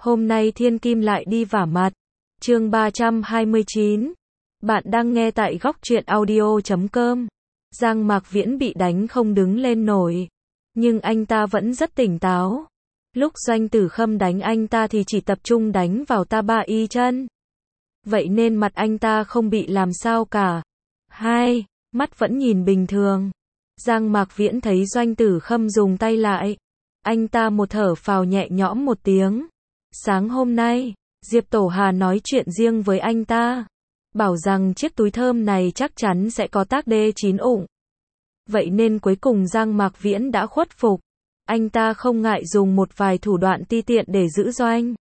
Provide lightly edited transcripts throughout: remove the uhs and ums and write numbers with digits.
Hôm nay Thiên Kim lại đi vả mặt. Chương 329. Bạn đang nghe tại góc truyện audio.com. Giang Mạc Viễn bị đánh không đứng lên nổi, nhưng anh ta vẫn rất tỉnh táo. Lúc Doanh Tử Khâm đánh anh ta thì chỉ tập trung đánh vào ta ba y chân. Vậy nên mặt anh ta không bị làm sao cả. Mắt vẫn nhìn bình thường. Giang Mạc Viễn thấy Doanh Tử Khâm dùng tay lại, anh ta một thở phào nhẹ nhõm một tiếng. Sáng hôm nay, Diệp Tổ Hà nói chuyện riêng với anh ta, bảo rằng chiếc túi thơm này chắc chắn sẽ có tác đê chín ụng. Vậy nên cuối cùng Giang Mạc Viễn đã khuất phục. Anh ta không ngại dùng một vài thủ đoạn ti tiện để giữ Doanh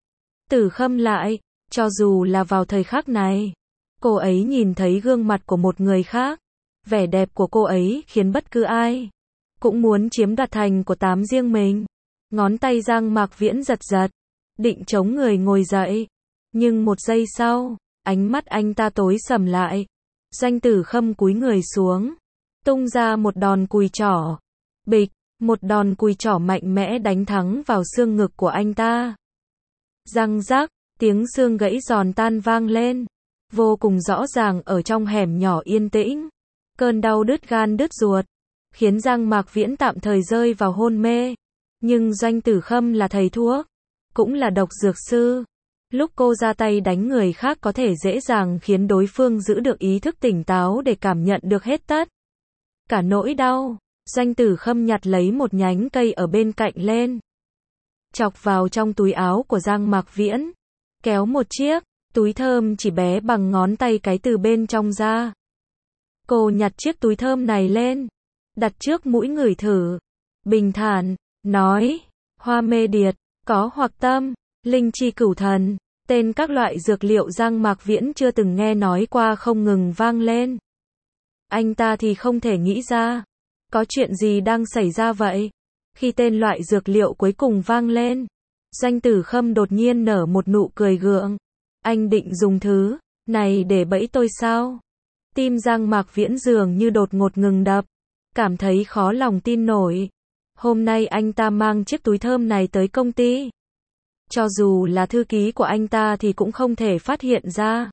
Tử Khâm lại. Cho dù là vào thời khắc này, cô ấy nhìn thấy gương mặt của một người khác. Vẻ đẹp của cô ấy khiến bất cứ ai cũng muốn chiếm đoạt thành của tám riêng mình. Ngón tay Giang Mạc Viễn giật giật, định chống người ngồi dậy. Nhưng một giây sau, ánh mắt anh ta tối sầm lại. Doanh Tử Khâm cúi người xuống, tung ra một đòn cùi trỏ. Bịch, một đòn cùi trỏ mạnh mẽ đánh thẳng vào xương ngực của anh ta. Răng rắc, tiếng xương gãy giòn tan vang lên, vô cùng rõ ràng ở trong hẻm nhỏ yên tĩnh. Cơn đau đứt gan đứt ruột, khiến Giang Mạc Viễn tạm thời rơi vào hôn mê. Nhưng Doanh Tử Khâm là thầy thuốc, cũng là độc dược sư. Lúc cô ra tay đánh người khác có thể dễ dàng khiến đối phương giữ được ý thức tỉnh táo để cảm nhận được hết tất cả nỗi đau. Doanh Tử Khâm nhặt lấy một nhánh cây ở bên cạnh lên, chọc vào trong túi áo của Giang Mạc Viễn, kéo một chiếc túi thơm chỉ bé bằng ngón tay cái từ bên trong ra. Cô nhặt chiếc túi thơm này lên, đặt trước mũi ngửi thử, bình thản nói: Hoa mê điệt, có hoặc tâm, linh chi cửu thần. Tên các loại dược liệu Giang Mạc Viễn chưa từng nghe nói qua không ngừng vang lên. Anh ta thì không thể nghĩ ra, có chuyện gì đang xảy ra vậy. Khi tên loại dược liệu cuối cùng vang lên, Doanh Tử Khâm đột nhiên nở một nụ cười gượng. Anh định dùng thứ này để bẫy tôi sao? Tim Giang Mạc Viễn dường như đột ngột ngừng đập, cảm thấy khó lòng tin nổi. Hôm nay anh ta mang chiếc túi thơm này tới công ty. Cho dù là thư ký của anh ta thì cũng không thể phát hiện ra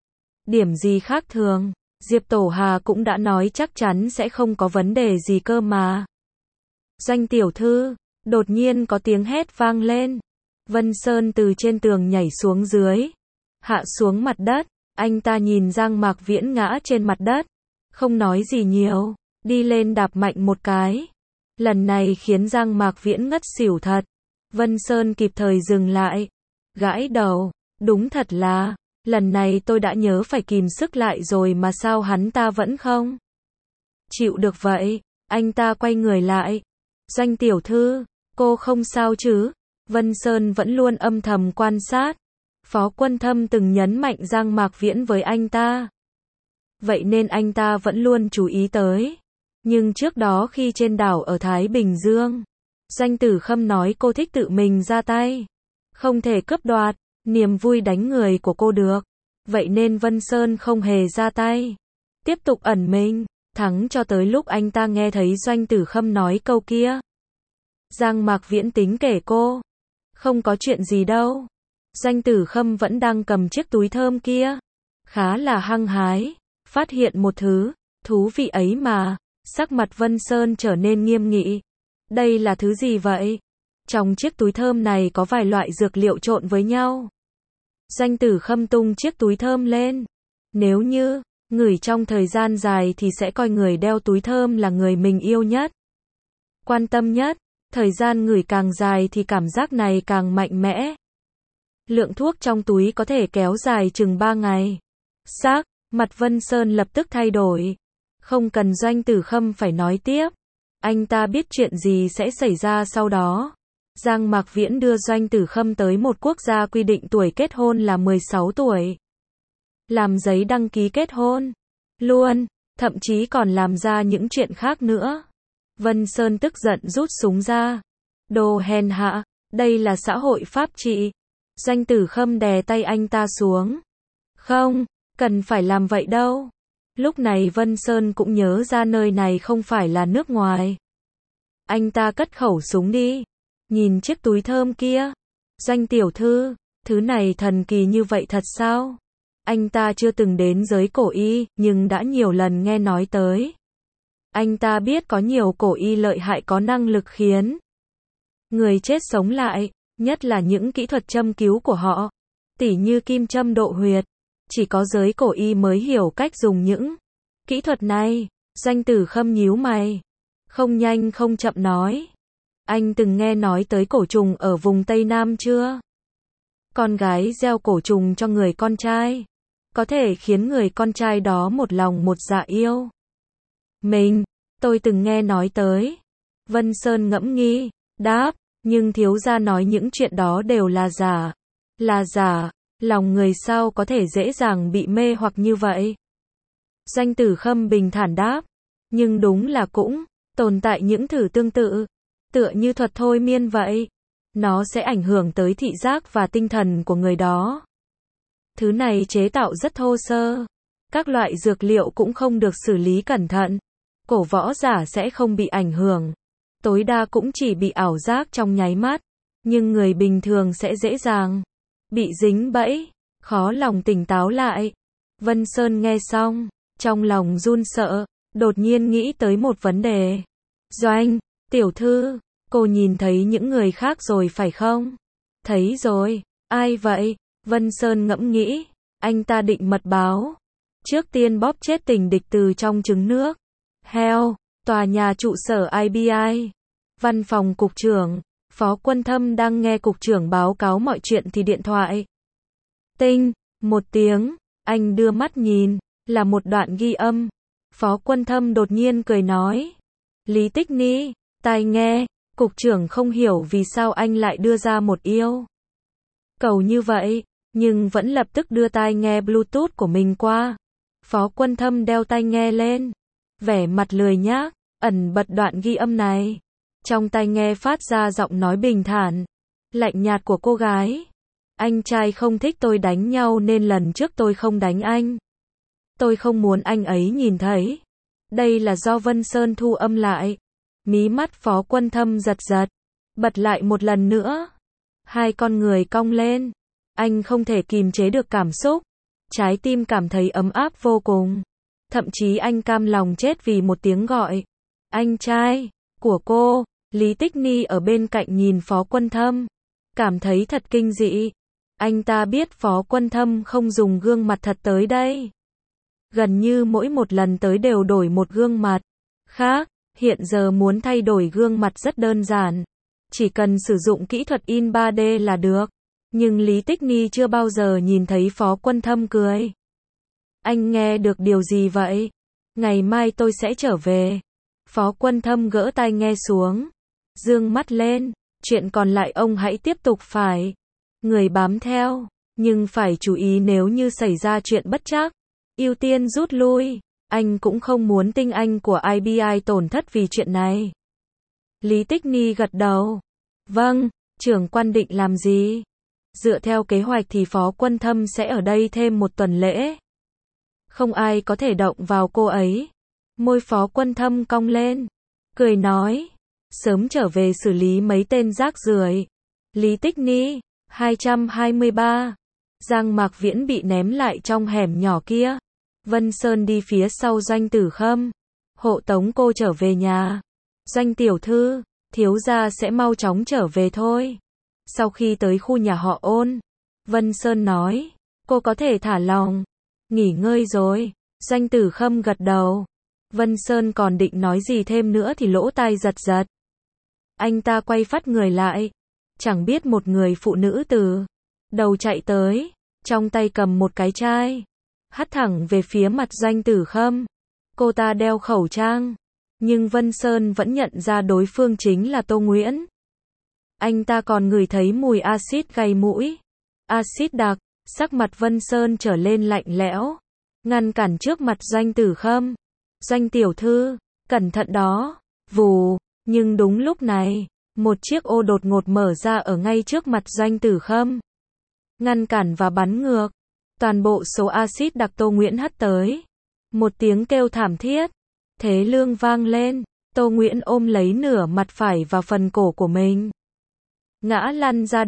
điểm gì khác thường. Diệp Tổ Hà cũng đã nói chắc chắn sẽ không có vấn đề gì cơ mà. Doanh tiểu thư, đột nhiên có tiếng hét vang lên. Vân Sơn từ trên tường nhảy xuống dưới, hạ xuống mặt đất. Anh ta nhìn Giang Mạc Viễn ngã trên mặt đất, không nói gì nhiều, đi lên đạp mạnh một cái. Lần này khiến Giang Mạc Viễn ngất xỉu thật. Vân Sơn kịp thời dừng lại, gãi đầu, đúng thật là, lần này tôi đã nhớ phải kìm sức lại rồi mà sao hắn ta vẫn không chịu được vậy. Anh ta quay người lại. Doanh tiểu thư, cô không sao chứ? Vân Sơn vẫn luôn âm thầm quan sát. Phó Quân Thâm từng nhấn mạnh Giang Mạc Viễn với anh ta, vậy nên anh ta vẫn luôn chú ý tới. Nhưng trước đó khi trên đảo ở Thái Bình Dương, Doanh Tử Khâm nói cô thích tự mình ra tay, không thể cướp đoạt niềm vui đánh người của cô được. Vậy nên Vân Sơn không hề ra tay, tiếp tục ẩn mình, thắng cho tới lúc anh ta nghe thấy Doanh Tử Khâm nói câu kia. Giang Mạc Viễn tính kể cô, không có chuyện gì đâu. Doanh Tử Khâm vẫn đang cầm chiếc túi thơm kia, khá là hăng hái, phát hiện một thứ thú vị ấy mà. Sắc mặt Vân Sơn trở nên nghiêm nghị. Đây là thứ gì vậy? Trong chiếc túi thơm này có vài loại dược liệu trộn với nhau. Doanh Tử Khâm tung chiếc túi thơm lên. Nếu như ngửi trong thời gian dài thì sẽ coi người đeo túi thơm là người mình yêu nhất, quan tâm nhất. Thời gian ngửi càng dài thì cảm giác này càng mạnh mẽ. Lượng thuốc trong túi có thể kéo dài chừng 3 ngày. Sắc mặt Vân Sơn lập tức thay đổi. Không cần Doanh Tử Khâm phải nói tiếp, anh ta biết chuyện gì sẽ xảy ra sau đó. Giang Mạc Viễn đưa Doanh Tử Khâm tới một quốc gia quy định tuổi kết hôn là 16 tuổi. Làm giấy đăng ký kết hôn luôn, thậm chí còn làm ra những chuyện khác nữa. Vân Sơn tức giận rút súng ra. Đồ hèn hạ, đây là xã hội pháp trị. Doanh Tử Khâm đè tay anh ta xuống. Không, cần phải làm vậy đâu. Lúc này Vân Sơn cũng nhớ ra nơi này không phải là nước ngoài. Anh ta cất khẩu súng đi. Nhìn chiếc túi thơm kia. Doanh tiểu thư, thứ này thần kỳ như vậy thật sao? Anh ta chưa từng đến giới cổ y, nhưng đã nhiều lần nghe nói tới. Anh ta biết có nhiều cổ y lợi hại có năng lực khiến người chết sống lại, nhất là những kỹ thuật châm cứu của họ, tỉ như kim châm độ huyệt. Chỉ có giới cổ y mới hiểu cách dùng những kỹ thuật này. Doanh Tử Khâm nhíu mày, không nhanh không chậm nói. Anh từng nghe nói tới cổ trùng ở vùng Tây Nam chưa? Con gái gieo cổ trùng cho người con trai, có thể khiến người con trai đó một lòng một dạ yêu tôi từng nghe nói tới. Vân Sơn ngẫm nghĩ, đáp, nhưng thiếu gia nói những chuyện đó đều là giả. Là giả, lòng người sao có thể dễ dàng bị mê hoặc như vậy? Doanh Tử Khâm bình thản đáp, nhưng đúng là cũng tồn tại những thử tương tự, tựa như thuật thôi miên vậy. Nó sẽ ảnh hưởng tới thị giác và tinh thần của người đó. Thứ này chế tạo rất thô sơ. Các loại dược liệu cũng không được xử lý cẩn thận. Cổ võ giả sẽ không bị ảnh hưởng. Tối đa cũng chỉ bị ảo giác trong nháy mắt. Nhưng người bình thường sẽ dễ dàng bị dính bẫy, khó lòng tỉnh táo lại. Vân Sơn nghe xong, trong lòng run sợ, đột nhiên nghĩ tới một vấn đề. Doanh, tiểu thư, cô nhìn thấy những người khác rồi phải không? Thấy rồi, ai vậy? Vân Sơn ngẫm nghĩ, anh ta định mật báo. Trước tiên bóp chết tình địch từ trong trứng nước. Heo, tòa nhà trụ sở IBI. Văn phòng cục trưởng, Phó Quân Thâm đang nghe cục trưởng báo cáo mọi chuyện thì điện thoại. Tinh, một tiếng, anh đưa mắt nhìn, là một đoạn ghi âm. Phó Quân Thâm đột nhiên cười nói. Lý Tích Ni, tai nghe, cục trưởng không hiểu vì sao anh lại đưa ra một yêu cầu như vậy, nhưng vẫn lập tức đưa tai nghe Bluetooth của mình qua. Phó Quân Thâm đeo tai nghe lên, vẻ mặt lười nhác, ẩn bật đoạn ghi âm này. Trong tai nghe phát ra giọng nói bình thản, lạnh nhạt của cô gái. Anh trai không thích tôi đánh nhau nên lần trước tôi không đánh anh. Tôi không muốn anh ấy nhìn thấy. Đây là do Vân Sơn thu âm lại. Mí mắt Phó Quân Thâm giật giật, bật lại một lần nữa. Hai con người cong lên. Anh không thể kìm chế được cảm xúc. Trái tim cảm thấy ấm áp vô cùng. Thậm chí anh cam lòng chết vì một tiếng gọi. Anh trai của cô. Lý Tích Ni ở bên cạnh nhìn Phó Quân Thâm, cảm thấy thật kinh dị. Anh ta biết Phó Quân Thâm không dùng gương mặt thật tới đây. Gần như mỗi một lần tới đều đổi một gương mặt khác. Hiện giờ muốn thay đổi gương mặt rất đơn giản. Chỉ cần sử dụng kỹ thuật in 3D là được. Nhưng Lý Tích Ni chưa bao giờ nhìn thấy Phó Quân Thâm cười. Anh nghe được điều gì vậy? Ngày mai tôi sẽ trở về. Phó Quân Thâm gỡ tai nghe xuống, dương mắt lên. Chuyện còn lại ông hãy tiếp tục phải người bám theo. Nhưng phải chú ý nếu như xảy ra chuyện bất trắc, ưu tiên rút lui. Anh cũng không muốn tinh anh của IBI tổn thất vì chuyện này. Lý Tích Ni gật đầu. Vâng, trưởng quan định làm gì? Dựa theo kế hoạch thì Phó Quân Thâm sẽ ở đây thêm một tuần lễ. Không ai có thể động vào cô ấy. Môi Phó Quân Thâm cong lên, cười nói. Sớm trở về xử lý mấy tên rác rưởi. Lý Tích Ni, 223. Giang Mạc Viễn bị ném lại trong hẻm nhỏ kia. Vân Sơn đi phía sau Doanh Tử Khâm, hộ tống cô trở về nhà. Doanh tiểu thư, thiếu gia sẽ mau chóng trở về thôi. Sau khi tới khu nhà họ Ôn, Vân Sơn nói, cô có thể thả lòng, nghỉ ngơi rồi. Doanh Tử Khâm gật đầu. Vân Sơn còn định nói gì thêm nữa thì lỗ tai giật giật. Anh ta quay phắt người lại. Chẳng biết một người phụ nữ từ đầu chạy tới, trong tay cầm một cái chai, hắt thẳng về phía mặt Doanh Tử Khâm. Cô ta đeo khẩu trang, nhưng Vân Sơn vẫn nhận ra đối phương chính là Tô Nguyễn. Anh ta còn ngửi thấy mùi axit gây mũi. Axit đặc, sắc mặt Vân Sơn trở lên lạnh lẽo, ngăn cản trước mặt Doanh Tử Khâm. Doanh tiểu thư, cẩn thận đó. Vù, nhưng đúng lúc này, một chiếc ô đột ngột mở ra ở ngay trước mặt Doanh Tử Khâm, ngăn cản và bắn ngược toàn bộ số axit đặc Tô Nguyễn hắt tới. Một tiếng kêu thảm thiết, thế lương vang lên. Tô Nguyễn ôm lấy nửa mặt phải và phần cổ của mình, ngã lăn ra đất.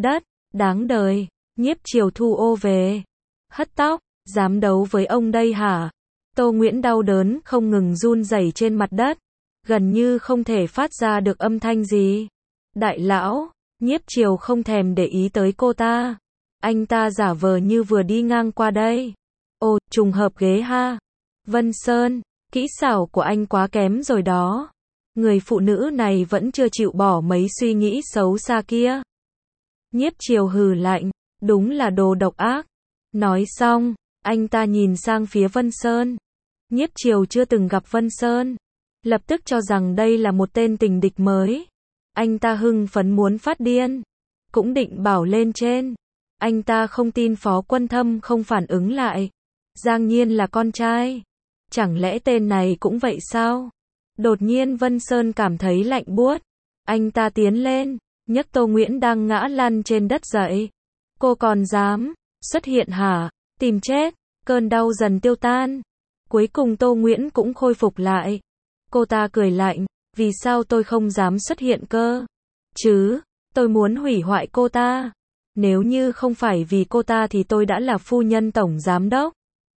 Đáng đời, Nhiếp Triều thu ô về. Hất tóc, dám đấu với ông đây hả? Tô Nguyễn đau đớn không ngừng run rẩy trên mặt đất, gần như không thể phát ra được âm thanh gì. Đại lão, Nhiếp Triều không thèm để ý tới cô ta. Anh ta giả vờ như vừa đi ngang qua đây. Ồ, trùng hợp ghế ha. Vân Sơn, kỹ xảo của anh quá kém rồi đó. Người phụ nữ này vẫn chưa chịu bỏ mấy suy nghĩ xấu xa kia. Nhiếp Triều hừ lạnh, đúng là đồ độc ác. Nói xong, anh ta nhìn sang phía Vân Sơn. Nhiếp Triều chưa từng gặp Vân Sơn, lập tức cho rằng đây là một tên tình địch mới. Anh ta hưng phấn muốn phát điên, cũng định bảo lên trên. Anh ta không tin Phó Quân Thâm không phản ứng lại. Giang Nhiên là con trai. Chẳng lẽ tên này cũng vậy sao? Đột nhiên Vân Sơn cảm thấy lạnh buốt. Anh ta tiến lên, nhấc Tô Nguyễn đang ngã lăn trên đất dậy. Cô còn dám xuất hiện hả? Tìm chết. Cơn đau dần tiêu tan. Cuối cùng Tô Nguyễn cũng khôi phục lại. Cô ta cười lạnh, vì sao tôi không dám xuất hiện cơ? Chứ, tôi muốn hủy hoại cô ta. Nếu như không phải vì cô ta thì tôi đã là phu nhân tổng giám đốc.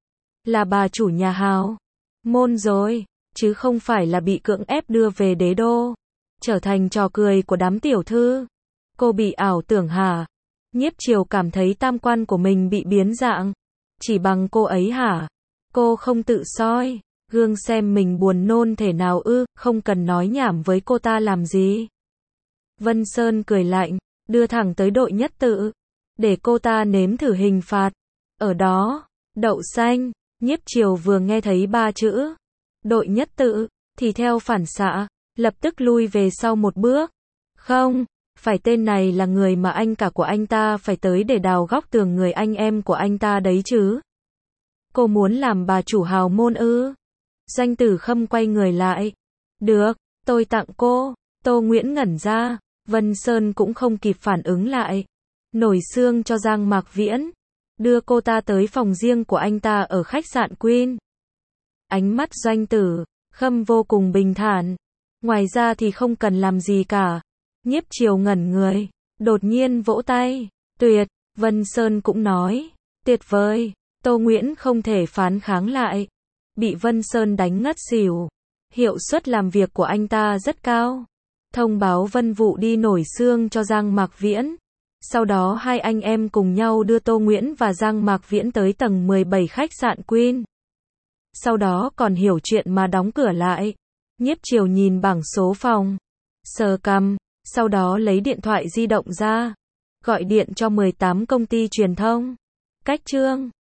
Là bà chủ nhà hào môn rồi, chứ không phải là bị cưỡng ép đưa về đế đô. Trở thành trò cười của đám tiểu thư. Cô bị ảo tưởng hả? Nhiếp Triều cảm thấy tam quan của mình bị biến dạng. Chỉ bằng cô ấy hả? Cô không tự soi gương xem mình buồn nôn thể nào ư? Không cần nói nhảm với cô ta làm gì. Vân Sơn cười lạnh, đưa thẳng tới đội nhất tự, để cô ta nếm thử hình phạt. Ở đó, đậu xanh. Nhiếp Triều vừa nghe thấy 3 chữ đội nhất tự, thì theo phản xạ, lập tức lui về sau một bước. Không, phải tên này là người mà anh cả của anh ta phải tới để đào góc tường người anh em của anh ta đấy chứ. Cô muốn làm bà chủ hào môn ư? Doanh Tử Khâm quay người lại. Được, tôi tặng cô. Tô Nguyễn ngẩn ra, Vân Sơn cũng không kịp phản ứng lại. Nổi xương cho Giang Mạc Viễn, đưa cô ta tới phòng riêng của anh ta ở khách sạn Queen. Ánh mắt Doanh Tử Khâm vô cùng bình thản. Ngoài ra thì không cần làm gì cả. Nhiếp Triều ngẩn người, đột nhiên vỗ tay. Tuyệt, Vân Sơn cũng nói. Tuyệt vời. Tô Nguyễn không thể phán kháng lại. Bị Vân Sơn đánh ngất xỉu. Hiệu suất làm việc của anh ta rất cao. Thông báo Vân Vụ đi nổi xương cho Giang Mạc Viễn. Sau đó hai anh em cùng nhau đưa Tô Nguyễn và Giang Mạc Viễn tới tầng 17 khách sạn Queen. Sau đó còn hiểu chuyện mà đóng cửa lại. Nhiếp Triều nhìn bảng số phòng, sờ cằm, sau đó lấy điện thoại di động ra, gọi điện cho 18 công ty truyền thông. Cách chương